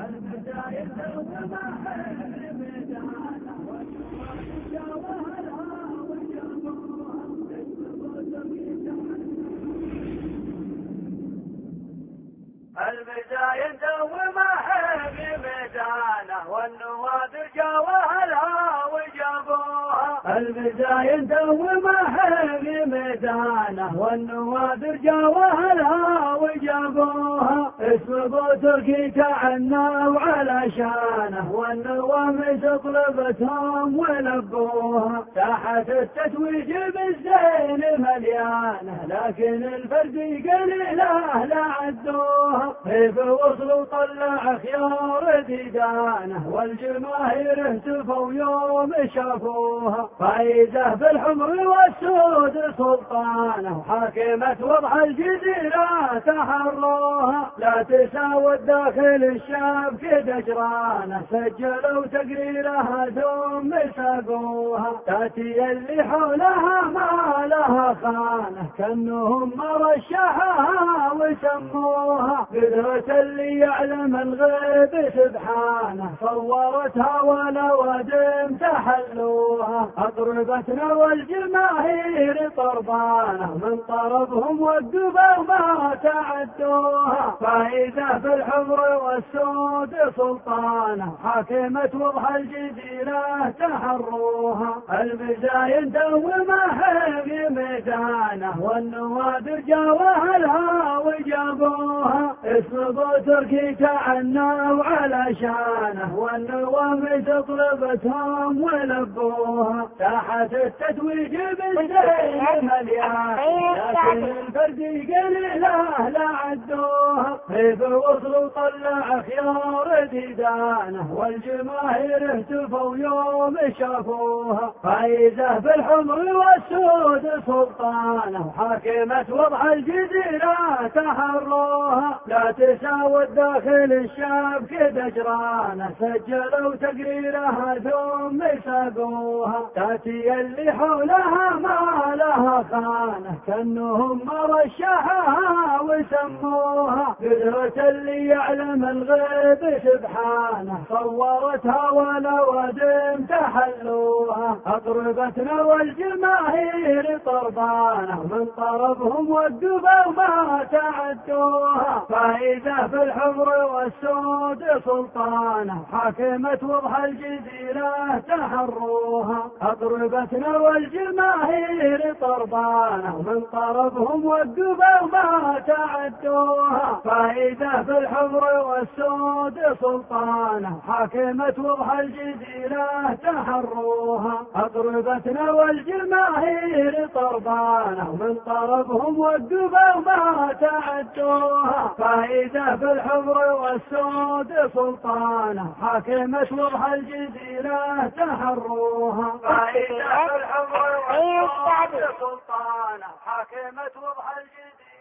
البداية دومها في ميدانه والنوادر جاوها وجابوها. البداية دومها في ميدانه والنوادر جاوها وجابوها. اسم ابو تركي تعنى وعلى شانه والنوامس طلبتهم ولبوها. ساحة التتويج بالزين مليانه لكن الفرد قليله لا عدوها. كيف وصلوا طلع خيار ديدانه والجماهير اهتفوا يوم شافوها. فايزة بالحمر والسود سلطانه حاكمة وضع الجزيرة تحروها. لا تساوي الداخل الشاب كد اجرانه سجلوا تقريرها ثم ساقوها. تاتي اللي حولها ما لها خانه كانهم مرشحها وسموها. قدرة اللي يعلم الغيب سبحانه صورتها والأوادم تحلوها. أطربتنا والجماهير طربانه من طربهم والدبر ما تعدوها. فإذا في الحمر والسود سلطانه حاكمة وضح الجزيرة تحروها. البزاين دومها في ميدانه والنوادر جاوها وجابوها. اسم ابو تركي تعنى وعلى شانه والنوامس طلبتهم ولبوها. ساحة التتويج بالزين مليانه لكن الفرد قليله لا عدوها. كيف وصلوا طلع خيار ديدانه والجماهير اهتفوا يوم شافوها. فايزة بالحمر والسود سلطانه حاكمة وضع الجزيرة تحروها. لا تساوي الداخل الشاب كد اجرانه سجلوا تقريرها ثم ساقوها. تاتي اللي حولها ما لها خانه كانهم مرشحها وسموها. قدرة اللي يعلم الغيب سبحانه صورتها والأوادم تحلوها. أطربتنا والجماهير طربانه من طربهم والدبر ما تعدوها. فإذا في الحمر والسود سلطانه حاكمة وضح الجزيرة تحروها. أطربتنا والجماهير طربانه من طربهم والدبر ما تعدوها. فإذا في الحمر والسود سلطانه حاكمة وضح الجزيرة تحروها. أطربتنا والجماهير طربانه من طربهم والدبر ما تعدوها. فإذا في الحمر والسود سلطانه حاكمة وضح الجزيرة تحروها. فإذا في الحمر والسود سلطانه حاكمة وضح الجزيرة